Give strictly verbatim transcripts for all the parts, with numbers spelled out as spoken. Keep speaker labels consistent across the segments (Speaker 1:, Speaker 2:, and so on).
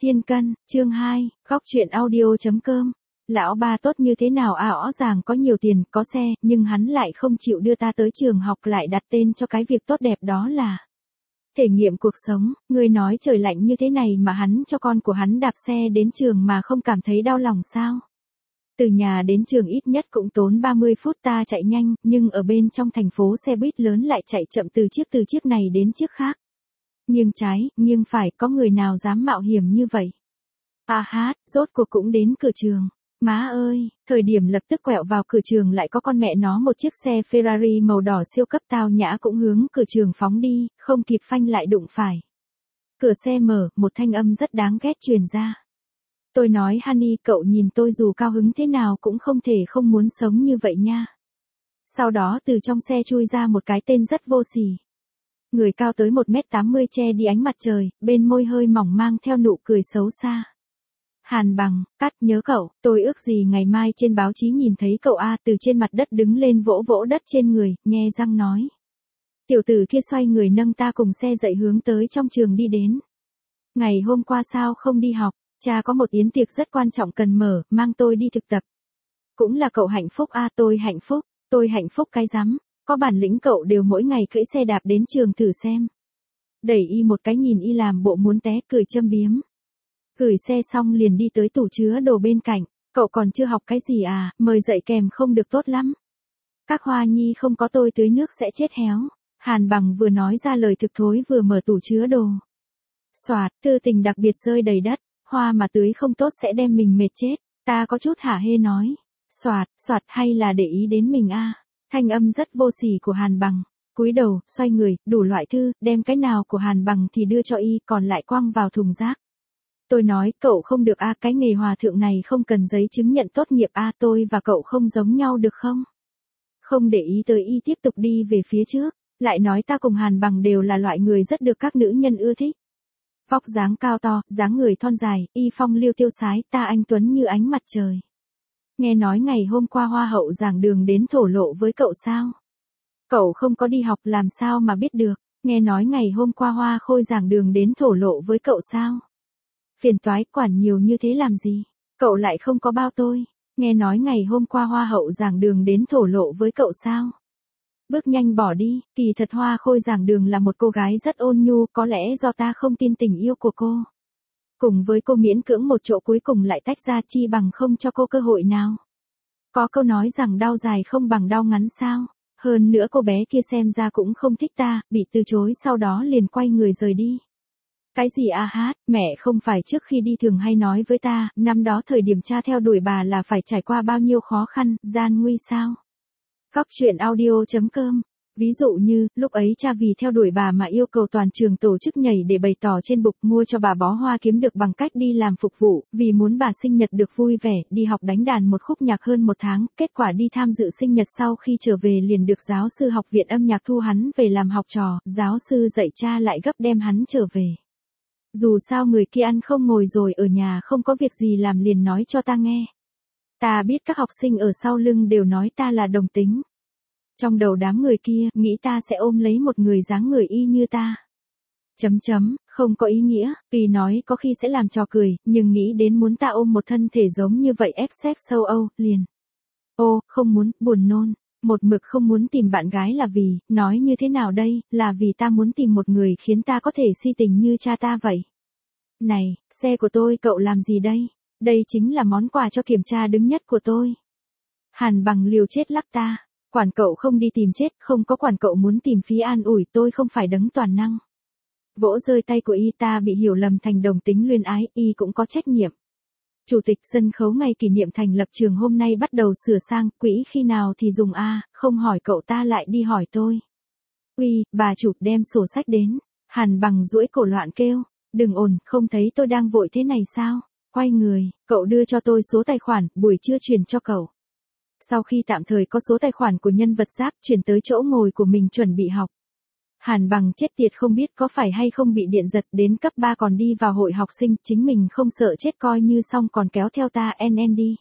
Speaker 1: Thiên Cân, chương hai, góc truyện audio.com. Lão ba tốt như thế nào à, rõ ràng có nhiều tiền, có xe, nhưng hắn lại không chịu đưa ta tới trường học, lại đặt tên cho cái việc tốt đẹp đó là thể nghiệm cuộc sống. Người nói trời lạnh như thế này mà hắn cho con của hắn đạp xe đến trường mà không cảm thấy đau lòng sao? Từ nhà đến trường ít nhất cũng tốn ba mươi phút, ta chạy nhanh, nhưng ở bên trong thành phố xe buýt lớn lại chạy chậm từ chiếc từ chiếc này đến chiếc khác. Nghiêng trái, nghiêng phải, có người nào dám mạo hiểm như vậy? À hát, rốt cuộc cũng đến cửa trường. Má ơi, thời điểm lập tức quẹo vào cửa trường lại có con mẹ nó một chiếc xe Ferrari màu đỏ siêu cấp tao nhã cũng hướng cửa trường phóng đi, không kịp phanh lại đụng phải. Cửa xe mở, một thanh âm rất đáng ghét truyền ra. Tôi nói Honey, cậu nhìn tôi dù cao hứng thế nào cũng không thể không muốn sống như vậy nha. Sau đó từ trong xe chui ra một cái tên rất vô sỉ. Người cao tới một mét tám mươi che đi ánh mặt trời, bên môi hơi mỏng mang theo nụ cười xấu xa. Hàn Bằng, cắt, nhớ cậu, tôi ước gì ngày mai trên báo chí nhìn thấy cậu A. Từ trên mặt đất đứng lên vỗ vỗ đất trên người, nhe răng nói. Tiểu tử kia xoay người nâng ta cùng xe dậy hướng tới trong trường đi đến. Ngày hôm qua sao không đi học, cha có một yến tiệc rất quan trọng cần mở, mang tôi đi thực tập. Cũng là cậu hạnh phúc A. Tôi hạnh phúc, tôi hạnh phúc cái rắm. Có bản lĩnh cậu đều mỗi ngày cưỡi xe đạp đến trường thử xem. Đẩy y một cái nhìn y làm bộ muốn té, cười châm biếm. Gửi xe xong liền đi tới tủ chứa đồ bên cạnh. Cậu còn chưa học cái gì à, mời dạy kèm không được tốt lắm. Các hoa nhi không có tôi tưới nước sẽ chết héo. Hàn Bằng vừa nói ra lời thực thối vừa mở tủ chứa đồ. Soạt, thư tình đặc biệt rơi đầy đất. Hoa mà tưới không tốt sẽ đem mình mệt chết. Ta có chút hả hê nói. Soạt, soạt, hay là để ý đến mình a? Thanh âm rất vô sỉ của Hàn Bằng. Cúi đầu, xoay người, đủ loại thư, đem cái nào của Hàn Bằng thì đưa cho y, còn lại quăng vào thùng rác. Tôi nói, cậu không được a, cái nghề hòa thượng này không cần giấy chứng nhận tốt nghiệp a, tôi và cậu không giống nhau được không? Không để ý tới y tiếp tục đi về phía trước, lại nói ta cùng Hàn Bằng đều là loại người rất được các nữ nhân ưa thích. Vóc dáng cao to, dáng người thon dài, y phong lưu tiêu sái, ta anh tuấn như ánh mặt trời. Nghe nói ngày hôm qua hoa hậu giảng đường đến thổ lộ với cậu sao? Cậu không có đi học làm sao mà biết được, nghe nói ngày hôm qua hoa khôi giảng đường đến thổ lộ với cậu sao? Phiền toái, quản nhiều như thế làm gì? Cậu lại không có bao tôi, nghe nói ngày hôm qua hoa hậu giảng đường đến thổ lộ với cậu sao? Bước nhanh bỏ đi, kỳ thật hoa khôi giảng đường là một cô gái rất ôn nhu, có lẽ do ta không tin tình yêu của cô. Cùng với cô miễn cưỡng một chỗ cuối cùng lại tách ra, chi bằng không cho cô cơ hội nào. Có câu nói rằng đau dài không bằng đau ngắn sao. Hơn nữa cô bé kia xem ra cũng không thích ta, bị từ chối sau đó liền quay người rời đi. Cái gì a hát, mẹ không phải trước khi đi thường hay nói với ta, năm đó thời điểm cha theo đuổi bà là phải trải qua bao nhiêu khó khăn, gian nguy sao? Góc truyện audio.com. Ví dụ như, lúc ấy cha vì theo đuổi bà mà yêu cầu toàn trường tổ chức nhảy để bày tỏ trên bục, mua cho bà bó hoa kiếm được bằng cách đi làm phục vụ, vì muốn bà sinh nhật được vui vẻ, đi học đánh đàn một khúc nhạc hơn một tháng, kết quả đi tham dự sinh nhật sau khi trở về liền được giáo sư học viện âm nhạc thu hắn về làm học trò, giáo sư dạy cha lại gấp đem hắn trở về. Dù sao người kia ăn không ngồi rồi ở nhà không có việc gì làm liền nói cho ta nghe. Ta biết các học sinh ở sau lưng đều nói ta là đồng tính. Trong đầu đám người kia, nghĩ ta sẽ ôm lấy một người dáng người y như ta. Chấm chấm, không có ý nghĩa, vì nói có khi sẽ làm trò cười, nhưng nghĩ đến muốn ta ôm một thân thể giống như vậy ép sex sâu âu, liền. Ô, không muốn, buồn nôn, một mực không muốn tìm bạn gái là vì, nói như thế nào đây, là vì ta muốn tìm một người khiến ta có thể si tình như cha ta vậy. Này, xe của tôi cậu làm gì đây? Đây chính là món quà cho kiểm tra đứng nhất của tôi. Hàn Bằng liều chết lắc ta. Quản cậu không đi tìm chết, không có quản cậu muốn tìm phí an ủi, tôi không phải đấng toàn năng. Vỗ rơi tay của y, ta bị hiểu lầm thành đồng tính luyến ái, y cũng có trách nhiệm. Chủ tịch sân khấu ngày kỷ niệm thành lập trường hôm nay bắt đầu sửa sang, quỹ khi nào thì dùng a, không hỏi cậu ta lại đi hỏi tôi. Uy, bà chủ đem sổ sách đến. Hàn Bằng duỗi cổ loạn kêu, đừng ồn, không thấy tôi đang vội thế này sao? Quay người, cậu đưa cho tôi số tài khoản, buổi trưa chuyển cho cậu. Sau khi tạm thời có số tài khoản của nhân vật giáp, chuyển tới chỗ ngồi của mình chuẩn bị học. Hàn Bằng chết tiệt không biết có phải hay không bị điện giật, đến cấp ba còn đi vào hội học sinh, chính mình không sợ chết coi như xong còn kéo theo ta en en đi.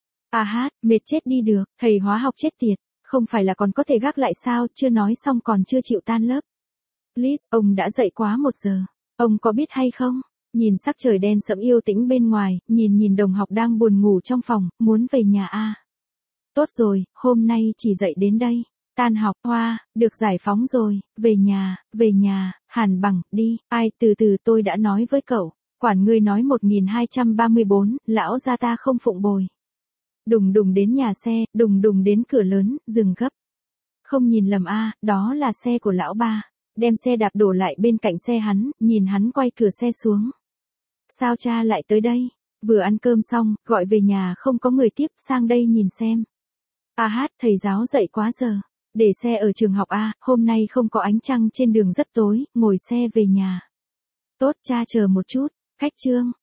Speaker 1: À hát, mệt chết đi được, thầy hóa học chết tiệt, không phải là còn có thể gác lại sao, chưa nói xong còn chưa chịu tan lớp. Please, ông đã dậy quá một giờ, ông có biết hay không? Nhìn sắc trời đen sẫm yêu tĩnh bên ngoài, nhìn nhìn đồng học đang buồn ngủ trong phòng, muốn về nhà a. Tốt rồi, hôm nay chỉ dậy đến đây. Tan học, Hoa, được giải phóng rồi, về nhà, về nhà, Hàn Bằng, đi, ai, từ từ tôi đã nói với cậu, quản ngươi nói một nghìn hai trăm ba mươi bốn, lão gia ta không phụng bồi. Đùng đùng đến nhà xe, đùng đùng đến cửa lớn, dừng gấp. Không nhìn lầm a, đó là xe của lão ba. Đem xe đạp đổ lại bên cạnh xe hắn, nhìn hắn quay cửa xe xuống. Sao cha lại tới đây? Vừa ăn cơm xong, gọi về nhà không có người tiếp, sang đây nhìn xem. A hát, thầy giáo dậy quá giờ. Để xe ở trường học a, hôm nay không có ánh trăng trên đường rất tối, ngồi xe về nhà. Tốt, cha chờ một chút. Cách chương.